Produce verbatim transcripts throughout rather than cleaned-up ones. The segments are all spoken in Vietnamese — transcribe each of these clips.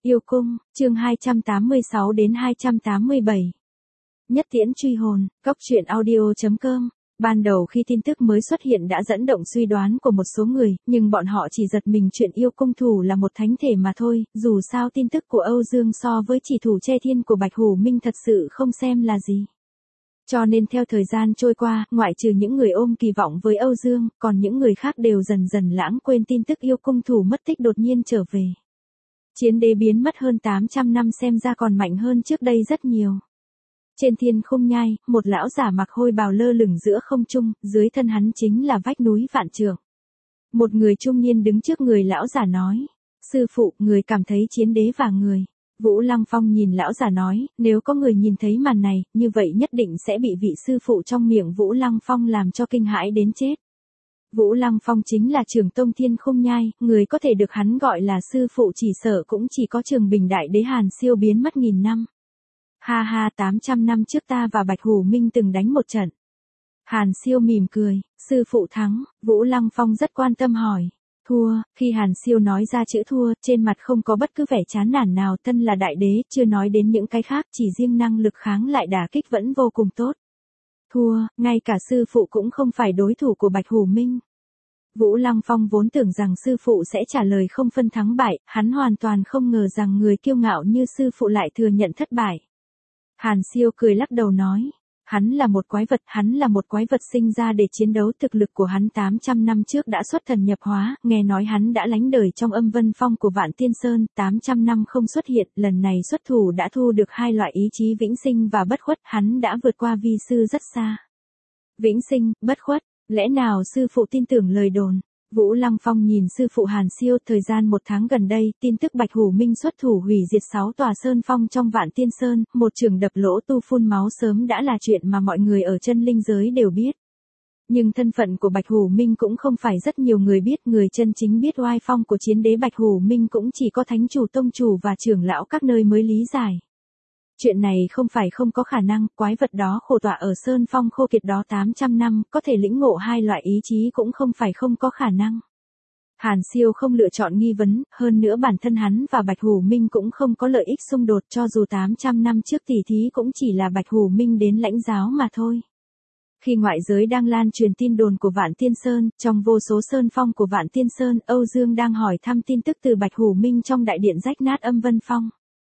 Yêu cung, chương hai trăm tám mươi sáu đến hai trăm tám mươi bảy. Nhất tiễn truy hồn, cốc truyện audio.com. Ban đầu khi tin tức mới xuất hiện đã dẫn động suy đoán của một số người, nhưng bọn họ chỉ giật mình chuyện yêu cung thủ là một thánh thể mà thôi, dù sao tin tức của Âu Dương so với chỉ thủ che thiên của Bạch Hủ Minh thật sự không xem là gì. Cho nên theo thời gian trôi qua, ngoại trừ những người ôm kỳ vọng với Âu Dương, còn những người khác đều dần dần lãng quên tin tức yêu cung thủ mất tích đột nhiên trở về. Chiến đế biến mất hơn tám trăm năm xem ra còn mạnh hơn trước đây rất nhiều. Trên thiên khung nhai, một lão giả mặc hôi bào lơ lửng giữa không trung, dưới thân hắn chính là vách núi vạn trượng. Một người trung niên đứng trước người lão giả nói, sư phụ, người cảm thấy chiến đế và người. Vũ Lăng Phong nhìn lão giả nói, nếu có người nhìn thấy màn này, như vậy nhất định sẽ bị vị sư phụ trong miệng Vũ Lăng Phong làm cho kinh hãi đến chết. Vũ Lăng Phong chính là Trường Tông Thiên Khung Nhai, người có thể được hắn gọi là sư phụ chỉ sợ cũng chỉ có Trường Bình Đại Đế Hàn Siêu biến mất nghìn năm. Ha ha, tám trăm năm trước ta và Bạch Hủ Minh từng đánh một trận. Hàn Siêu mỉm cười, sư phụ thắng. Vũ Lăng Phong rất quan tâm hỏi. Thua. Khi Hàn Siêu nói ra chữ thua, trên mặt không có bất cứ vẻ chán nản nào, thân là đại đế, chưa nói đến những cái khác, chỉ riêng năng lực kháng lại đả kích vẫn vô cùng tốt. Thua, ngay cả sư phụ cũng không phải đối thủ của Bạch Hủ Minh. Vũ Lăng Phong vốn tưởng rằng sư phụ sẽ trả lời không phân thắng bại, hắn hoàn toàn không ngờ rằng người kiêu ngạo như sư phụ lại thừa nhận thất bại. Hàn Siêu cười lắc đầu nói, hắn là một quái vật, hắn là một quái vật sinh ra để chiến đấu, thực lực của hắn tám trăm năm trước đã xuất thần nhập hóa, nghe nói hắn đã lánh đời trong âm vân phong của Vạn Tiên Sơn, tám trăm năm không xuất hiện, lần này xuất thủ đã thu được hai loại ý chí vĩnh sinh và bất khuất, hắn đã vượt qua vi sư rất xa. Vĩnh sinh, bất khuất, lẽ nào sư phụ tin tưởng lời đồn? Vũ Lăng Phong nhìn sư phụ Hàn Siêu, thời gian một tháng gần đây, tin tức Bạch Hủ Minh xuất thủ hủy diệt sáu tòa sơn phong trong Vạn Tiên Sơn, một trường đập lỗ tu phun máu sớm đã là chuyện mà mọi người ở chân linh giới đều biết. Nhưng thân phận của Bạch Hủ Minh cũng không phải rất nhiều người biết, người chân chính biết oai phong của chiến đế Bạch Hủ Minh cũng chỉ có thánh chủ, tông chủ và trưởng lão các nơi mới lý giải. Chuyện này không phải không có khả năng, quái vật đó khổ tọa ở sơn phong khô kiệt đó tám trăm năm, có thể lĩnh ngộ hai loại ý chí cũng không phải không có khả năng. Hàn Siêu không lựa chọn nghi vấn, hơn nữa bản thân hắn và Bạch Hủ Minh cũng không có lợi ích xung đột, cho dù tám trăm năm trước tỷ thí cũng chỉ là Bạch Hủ Minh đến lãnh giáo mà thôi. Khi ngoại giới đang lan truyền tin đồn của Vạn Tiên Sơn, trong vô số sơn phong của Vạn Tiên Sơn, Âu Dương đang hỏi thăm tin tức từ Bạch Hủ Minh trong đại điện rách nát âm vân phong.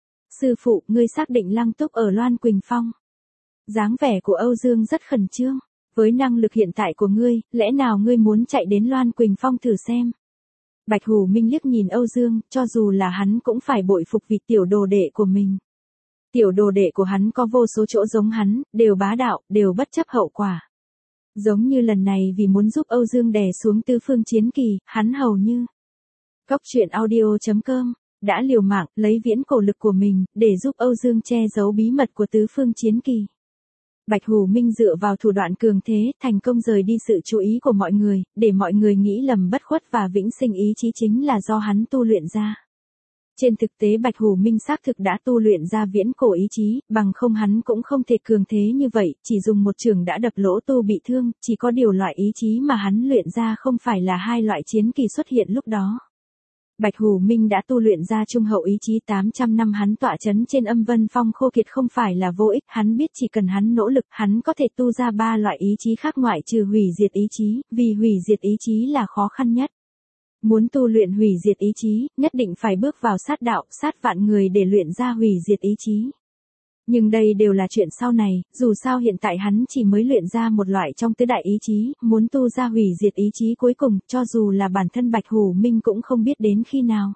Sư phụ, ngươi xác định Lăng Túc ở Loan Quỳnh Phong. Dáng vẻ của Âu Dương rất khẩn trương. Với năng lực hiện tại của ngươi, lẽ nào ngươi muốn chạy đến Loan Quỳnh Phong thử xem? Bạch Hủ Minh liếc nhìn Âu Dương, cho dù là hắn cũng phải bội phục vị tiểu đồ đệ của mình. Tiểu đồ đệ của hắn có vô số chỗ giống hắn, đều bá đạo, đều bất chấp hậu quả. Giống như lần này vì muốn giúp Âu Dương đè xuống tứ phương chiến kỳ, hắn hầu như. Cốc truyện audio.com đã liều mạng, lấy viễn cổ lực của mình, để giúp Âu Dương che giấu bí mật của tứ phương chiến kỳ. Bạch Hủ Minh dựa vào thủ đoạn cường thế, thành công rời đi sự chú ý của mọi người, để mọi người nghĩ lầm bất khuất và vĩnh sinh ý chí chính là do hắn tu luyện ra. Trên thực tế Bạch Hủ Minh xác thực đã tu luyện ra viễn cổ ý chí, bằng không hắn cũng không thể cường thế như vậy, chỉ dùng một trường đã đập lỗ tu bị thương, chỉ có điều loại ý chí mà hắn luyện ra không phải là hai loại chiến kỳ xuất hiện lúc đó. Bạch Hủ Minh đã tu luyện ra trung hậu ý chí, tám trăm năm hắn tọa chấn trên âm vân phong khô kiệt không phải là vô ích, hắn biết chỉ cần hắn nỗ lực, hắn có thể tu ra ba loại ý chí khác ngoại trừ hủy diệt ý chí, vì hủy diệt ý chí là khó khăn nhất. Muốn tu luyện hủy diệt ý chí, nhất định phải bước vào sát đạo, sát vạn người để luyện ra hủy diệt ý chí. Nhưng đây đều là chuyện sau này, dù sao hiện tại hắn chỉ mới luyện ra một loại trong tứ đại ý chí, muốn tu ra hủy diệt ý chí cuối cùng, cho dù là bản thân Bạch Hủ Minh cũng không biết đến khi nào.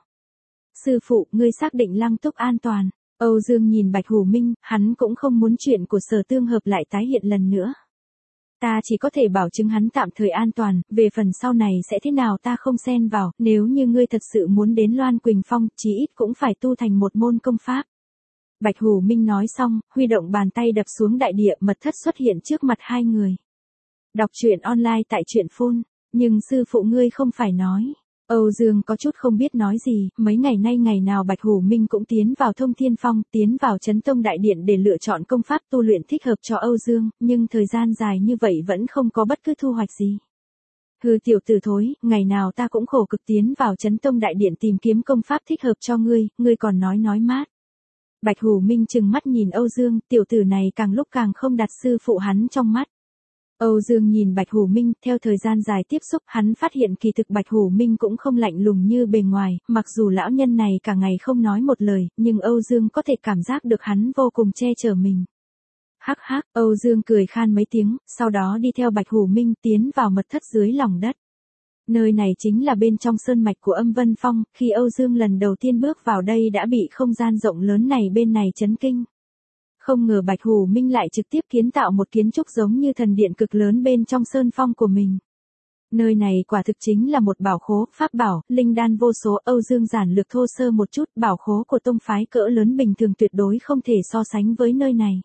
Sư phụ, ngươi xác định Lăng Túc an toàn. Âu Dương nhìn Bạch Hủ Minh, hắn cũng không muốn chuyện của Sở Tương hợp lại tái hiện lần nữa. Ta chỉ có thể bảo chứng hắn tạm thời an toàn, về phần sau này sẽ thế nào ta không xen vào, nếu như ngươi thật sự muốn đến Loan Quỳnh Phong, chí ít cũng phải tu thành một môn công pháp. Bạch Hủ Minh nói xong, huy động bàn tay đập xuống đại địa, mật thất xuất hiện trước mặt hai người. Đọc truyện online tại truyện phun, nhưng sư phụ ngươi không phải nói. Âu Dương có chút không biết nói gì, mấy ngày nay ngày nào Bạch Hủ Minh cũng tiến vào Thông Thiên Phong, tiến vào Chấn Tông Đại Điện để lựa chọn công pháp tu luyện thích hợp cho Âu Dương, nhưng thời gian dài như vậy vẫn không có bất cứ thu hoạch gì. Hừ tiểu tử thối, ngày nào ta cũng khổ cực tiến vào Chấn Tông Đại Điện tìm kiếm công pháp thích hợp cho ngươi, ngươi còn nói nói mát. Bạch Hủ Minh trừng mắt nhìn Âu Dương, tiểu tử này càng lúc càng không đặt sư phụ hắn trong mắt. Âu Dương nhìn Bạch Hủ Minh, theo thời gian dài tiếp xúc, hắn phát hiện kỳ thực Bạch Hủ Minh cũng không lạnh lùng như bề ngoài, mặc dù lão nhân này cả ngày không nói một lời, nhưng Âu Dương có thể cảm giác được hắn vô cùng che chở mình. Hắc hắc, Âu Dương cười khan mấy tiếng, sau đó đi theo Bạch Hủ Minh tiến vào mật thất dưới lòng đất. Nơi này chính là bên trong sơn mạch của Âm Vân Phong, khi Âu Dương lần đầu tiên bước vào đây đã bị không gian rộng lớn này bên này chấn kinh. Không ngờ Bạch Hủ Minh lại trực tiếp kiến tạo một kiến trúc giống như thần điện cực lớn bên trong sơn phong của mình. Nơi này quả thực chính là một bảo khố, pháp bảo, linh đan vô số. Âu Dương giản lược thô sơ một chút, bảo khố của tông phái cỡ lớn bình thường tuyệt đối không thể so sánh với nơi này.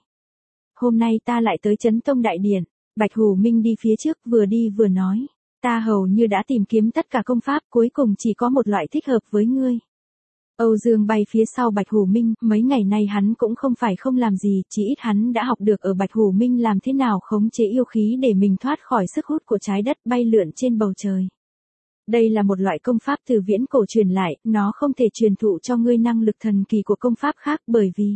Hôm nay ta lại tới Chấn Tông Đại Điện. Bạch Hủ Minh đi phía trước vừa đi vừa nói. Ta hầu như đã tìm kiếm tất cả công pháp, cuối cùng chỉ có một loại thích hợp với ngươi. Âu Dương bay phía sau Bạch Hủ Minh, mấy ngày nay hắn cũng không phải không làm gì, chỉ ít hắn đã học được ở Bạch Hủ Minh làm thế nào khống chế yêu khí để mình thoát khỏi sức hút của trái đất bay lượn trên bầu trời. Đây là một loại công pháp từ viễn cổ truyền lại, nó không thể truyền thụ cho ngươi năng lực thần kỳ của công pháp khác bởi vì...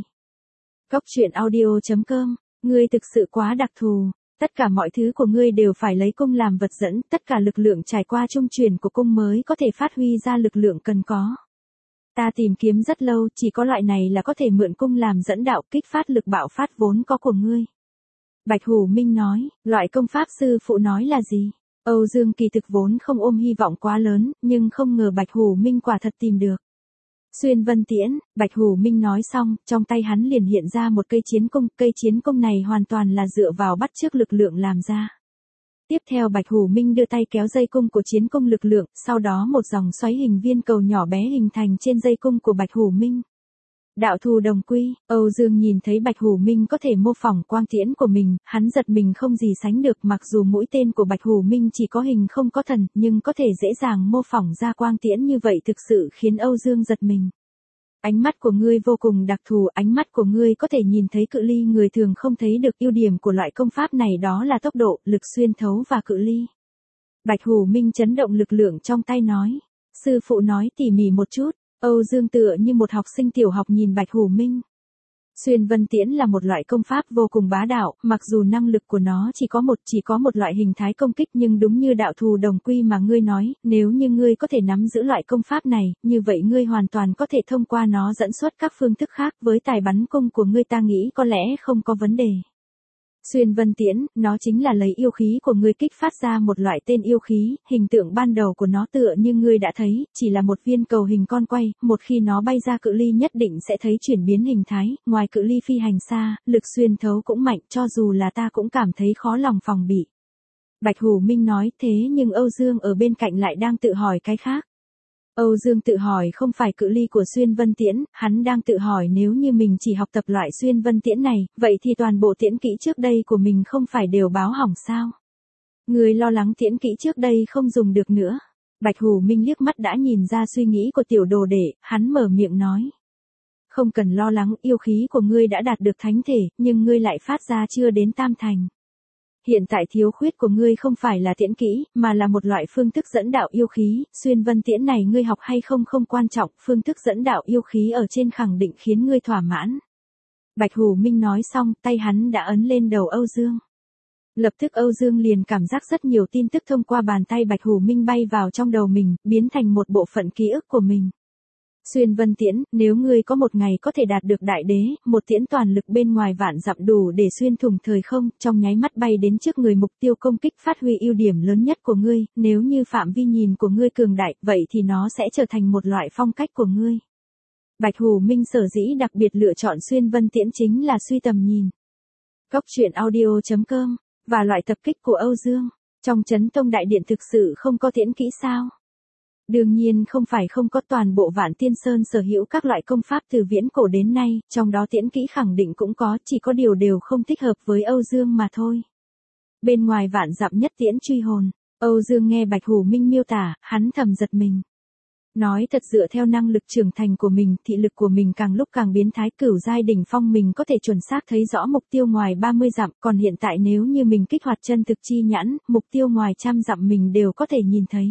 Cốc truyện audio chấm com, ngươi thực sự quá đặc thù. Tất cả mọi thứ của ngươi đều phải lấy cung làm vật dẫn, tất cả lực lượng trải qua trung truyền của cung mới có thể phát huy ra lực lượng cần có. Ta tìm kiếm rất lâu, chỉ có loại này là có thể mượn cung làm dẫn đạo kích phát lực bạo phát vốn có của ngươi. Bạch Hủ Minh nói, loại công pháp sư phụ nói là gì? Âu Dương kỳ thực vốn không ôm hy vọng quá lớn, nhưng không ngờ Bạch Hủ Minh quả thật tìm được. Xuyên Vân Tiễn, Bạch Hủ Minh nói xong, trong tay hắn liền hiện ra một cây chiến cung, cây chiến cung này hoàn toàn là dựa vào bắt chước lực lượng làm ra. Tiếp theo Bạch Hủ Minh đưa tay kéo dây cung của chiến cung lực lượng, sau đó một dòng xoáy hình viên cầu nhỏ bé hình thành trên dây cung của Bạch Hủ Minh. Đạo thù đồng quy, Âu Dương nhìn thấy Bạch Hủ Minh có thể mô phỏng quang tiễn của mình, hắn giật mình không gì sánh được, mặc dù mũi tên của Bạch Hủ Minh chỉ có hình không có thần, nhưng có thể dễ dàng mô phỏng ra quang tiễn như vậy thực sự khiến Âu Dương giật mình. Ánh mắt của ngươi vô cùng đặc thù, ánh mắt của ngươi có thể nhìn thấy cự ly người thường không thấy được. Ưu điểm của loại công pháp này đó là tốc độ, lực xuyên thấu và cự ly. Bạch Hủ Minh chấn động lực lượng trong tay nói. Sư phụ nói tỉ mỉ một chút. Âu Dương tựa như một học sinh tiểu học nhìn Bạch Hủ Minh. Xuyên Vân Tiễn là một loại công pháp vô cùng bá đạo, mặc dù năng lực của nó chỉ có một chỉ có một loại hình thái công kích, nhưng đúng như đạo thù đồng quy mà ngươi nói, nếu như ngươi có thể nắm giữ loại công pháp này, như vậy ngươi hoàn toàn có thể thông qua nó dẫn xuất các phương thức khác, với tài bắn cung của ngươi ta nghĩ có lẽ không có vấn đề. Xuyên Vân Tiễn, nó chính là lấy yêu khí của ngươi kích phát ra một loại tên yêu khí, hình tượng ban đầu của nó tựa như ngươi đã thấy, chỉ là một viên cầu hình con quay, một khi nó bay ra cự ly nhất định sẽ thấy chuyển biến hình thái, ngoài cự ly phi hành xa, lực xuyên thấu cũng mạnh, cho dù là ta cũng cảm thấy khó lòng phòng bị. Bạch Hủ Minh nói thế nhưng Âu Dương ở bên cạnh lại đang tự hỏi cái khác. Âu Dương tự hỏi không phải cự ly của Xuyên Vân Tiễn, hắn đang tự hỏi nếu như mình chỉ học tập loại Xuyên Vân Tiễn này, vậy thì toàn bộ tiễn kỹ trước đây của mình không phải đều báo hỏng sao? Người lo lắng tiễn kỹ trước đây không dùng được nữa. Bạch Hủ Minh liếc mắt đã nhìn ra suy nghĩ của tiểu đồ đệ, hắn mở miệng nói. Không cần lo lắng, yêu khí của ngươi đã đạt được thánh thể, nhưng ngươi lại phát ra chưa đến tam thành. Hiện tại thiếu khuyết của ngươi không phải là tiễn kỹ, mà là một loại phương thức dẫn đạo yêu khí, Xuyên Vân Tiễn này ngươi học hay không không quan trọng, phương thức dẫn đạo yêu khí ở trên khẳng định khiến ngươi thỏa mãn. Bạch Hủ Minh nói xong, tay hắn đã ấn lên đầu Âu Dương. Lập tức Âu Dương liền cảm giác rất nhiều tin tức thông qua bàn tay Bạch Hủ Minh bay vào trong đầu mình, biến thành một bộ phận ký ức của mình. Xuyên Vân Tiễn, nếu ngươi có một ngày có thể đạt được đại đế, một tiễn toàn lực bên ngoài vạn dặm đủ để xuyên thủng thời không, trong nháy mắt bay đến trước người mục tiêu công kích phát huy ưu điểm lớn nhất của ngươi, nếu như phạm vi nhìn của ngươi cường đại, vậy thì nó sẽ trở thành một loại phong cách của ngươi. Bạch Hủ Minh sở dĩ đặc biệt lựa chọn Xuyên Vân Tiễn chính là suy tầm nhìn. Cốc truyện audio chấm com, và loại tập kích của Âu Dương, trong Chấn Tông Đại Điện thực sự không có tiễn kỹ sao? Đương nhiên không phải không có, toàn bộ Vạn Tiên Sơn sở hữu các loại công pháp từ viễn cổ đến nay, trong đó tiễn kỹ khẳng định cũng có, chỉ có điều đều không thích hợp với Âu Dương mà thôi. Bên ngoài vạn dặm nhất tiễn truy hồn, Âu Dương nghe Bạch Hủ Minh miêu tả, hắn thầm giật mình. Nói thật, dựa theo năng lực trưởng thành của mình, thị lực của mình càng lúc càng biến thái, cửu giai đỉnh phong mình có thể chuẩn xác thấy rõ mục tiêu ngoài ba mươi dặm, còn hiện tại nếu như mình kích hoạt chân thực chi nhãn, mục tiêu ngoài trăm dặm mình đều có thể nhìn thấy.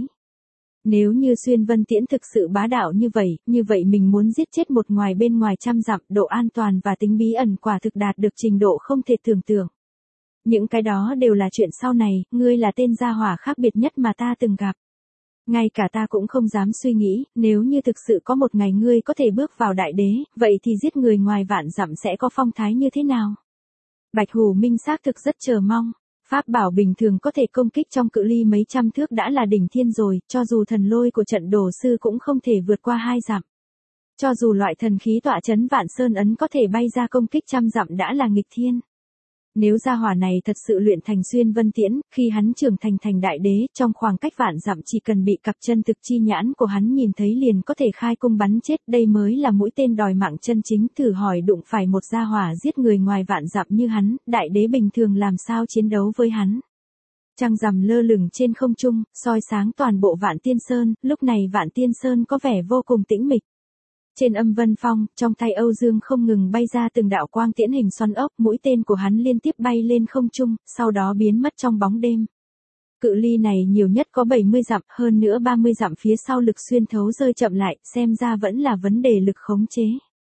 Nếu như xuyên vân tiễn thực sự bá đạo như vậy, như vậy mình muốn giết chết một ngoài bên ngoài trăm dặm, độ an toàn và tính bí ẩn quả thực đạt được trình độ không thể tưởng tượng. Những cái đó đều là chuyện sau này, ngươi là tên gia hỏa khác biệt nhất mà ta từng gặp. Ngay cả ta cũng không dám suy nghĩ, nếu như thực sự có một ngày ngươi có thể bước vào đại đế, vậy thì giết người ngoài vạn dặm sẽ có phong thái như thế nào? Bạch Hủ Minh xác thực rất chờ mong. Pháp bảo bình thường có thể công kích trong cự ly mấy trăm thước đã là đỉnh thiên rồi, cho dù thần lôi của trận đồ sư cũng không thể vượt qua hai dặm. Cho dù loại thần khí tọa chấn vạn sơn ấn có thể bay ra công kích trăm dặm đã là nghịch thiên. Nếu gia hỏa này thật sự luyện thành xuyên vân tiễn, khi hắn trưởng thành thành đại đế, trong khoảng cách vạn dặm chỉ cần bị cặp chân thực chi nhãn của hắn nhìn thấy liền có thể khai cung bắn chết, đây mới là mũi tên đòi mạng chân chính. Thử hỏi đụng phải một gia hỏa giết người ngoài vạn dặm như hắn, đại đế bình thường làm sao chiến đấu với hắn. Trăng rằm lơ lửng trên không trung, soi sáng toàn bộ Vạn Tiên Sơn, lúc này Vạn Tiên Sơn có vẻ vô cùng tĩnh mịch. Trên âm vân phong, trong tay Âu Dương không ngừng bay ra từng đạo quang tiễn hình xoắn ốc, mũi tên của hắn liên tiếp bay lên không trung, sau đó biến mất trong bóng đêm. Cự ly này nhiều nhất có bảy mươi dặm, hơn nữa ba mươi dặm phía sau lực xuyên thấu rơi chậm lại, xem ra vẫn là vấn đề lực khống chế.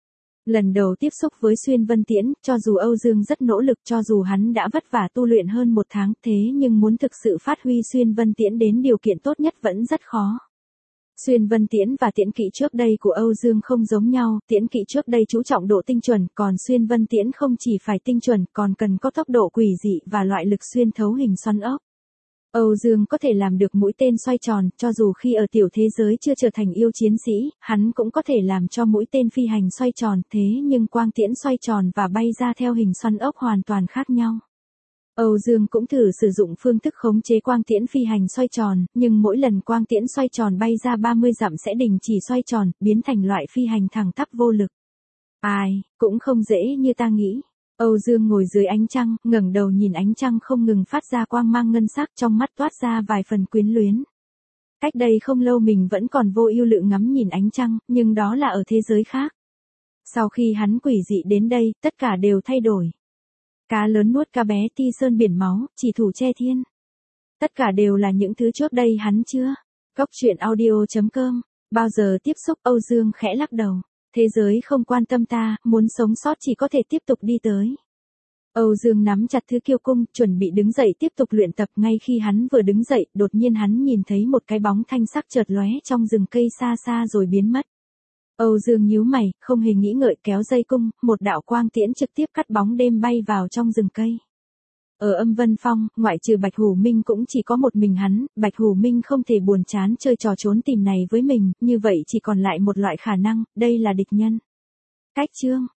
Lần đầu tiếp xúc với xuyên vân tiễn, cho dù Âu Dương rất nỗ lực, cho dù hắn đã vất vả tu luyện hơn một tháng, thế nhưng muốn thực sự phát huy xuyên vân tiễn đến điều kiện tốt nhất vẫn rất khó. Xuyên vân tiễn và tiễn kỵ trước đây của Âu Dương không giống nhau, tiễn kỵ trước đây chú trọng độ tinh chuẩn, còn xuyên vân tiễn không chỉ phải tinh chuẩn, còn cần có tốc độ quỷ dị và loại lực xuyên thấu hình xoắn ốc. Âu Dương có thể làm được mũi tên xoay tròn, cho dù khi ở tiểu thế giới chưa trở thành yêu chiến sĩ, hắn cũng có thể làm cho mũi tên phi hành xoay tròn, thế nhưng quang tiễn xoay tròn và bay ra theo hình xoắn ốc hoàn toàn khác nhau. Âu Dương cũng thử sử dụng phương thức khống chế quang tiễn phi hành xoay tròn, nhưng mỗi lần quang tiễn xoay tròn bay ra ba mươi dặm sẽ đình chỉ xoay tròn, biến thành loại phi hành thẳng tắp vô lực. Ai, cũng không dễ như ta nghĩ. Âu Dương ngồi dưới ánh trăng, ngẩng đầu nhìn ánh trăng không ngừng phát ra quang mang ngân sắc, trong mắt toát ra vài phần quyến luyến. Cách đây không lâu mình vẫn còn vô ưu lự ngắm nhìn ánh trăng, nhưng đó là ở thế giới khác. Sau khi hắn quỷ dị đến đây, tất cả đều thay đổi. Cá lớn nuốt cá bé, ti sơn biển máu, chỉ thủ che thiên. Tất cả đều là những thứ trước đây hắn chưa. Cốc truyện audio chấm com. Bao giờ tiếp xúc? Âu Dương khẽ lắc đầu. Thế giới không quan tâm ta, muốn sống sót chỉ có thể tiếp tục đi tới. Âu Dương nắm chặt thứ kiêu cung, chuẩn bị đứng dậy tiếp tục luyện tập. Ngay khi hắn vừa đứng dậy, đột nhiên hắn nhìn thấy một cái bóng thanh sắc chợt lóe trong rừng cây xa xa rồi biến mất. Âu Dương nhíu mày, không hề nghĩ ngợi kéo dây cung, một đạo quang tiễn trực tiếp cắt bóng đêm bay vào trong rừng cây. Ở âm vân phong, ngoại trừ Bạch Hủ Minh cũng chỉ có một mình hắn, Bạch Hủ Minh không thể buồn chán chơi trò trốn tìm này với mình, như vậy chỉ còn lại một loại khả năng, đây là địch nhân. Cách chương